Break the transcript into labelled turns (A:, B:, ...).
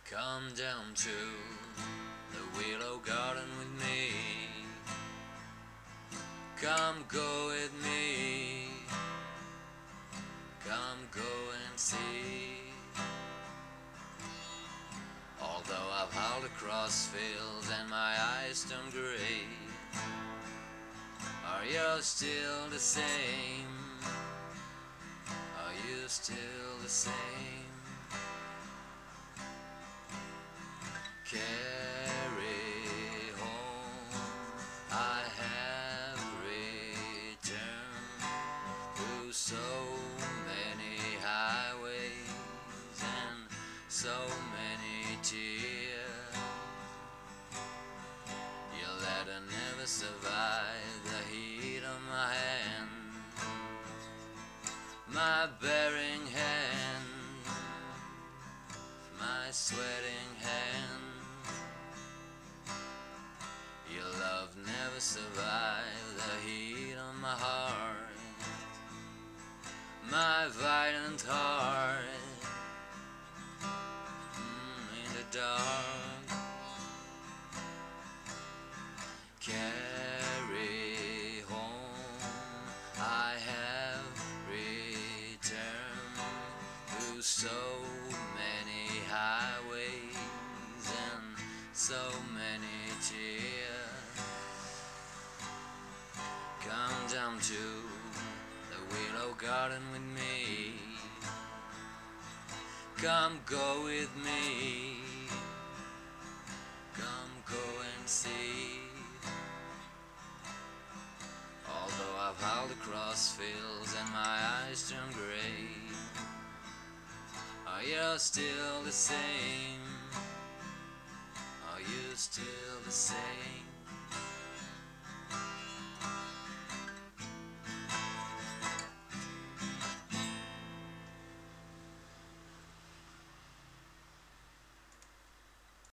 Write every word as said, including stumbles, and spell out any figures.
A: Come down to the Willow Garden with me. Come go with me. Come go and see. Although I've howled across fields and my eyes turn grey, are you still the same? Are you still the same? Carry home, I have returned through so many highways and so many tears. Your letter never survived the heat of my hand, my bearing hand, my sweating hand. Your love never survived the heat of my heart, my violent heart, mm, in the dark. Carry home, I have returned through so many highways and so many tears. Come down to the Willow Garden with me. Come go with me. Come go and see. Although I've howled across fields and my eyes turn grey, are you still the same? Are you still the same?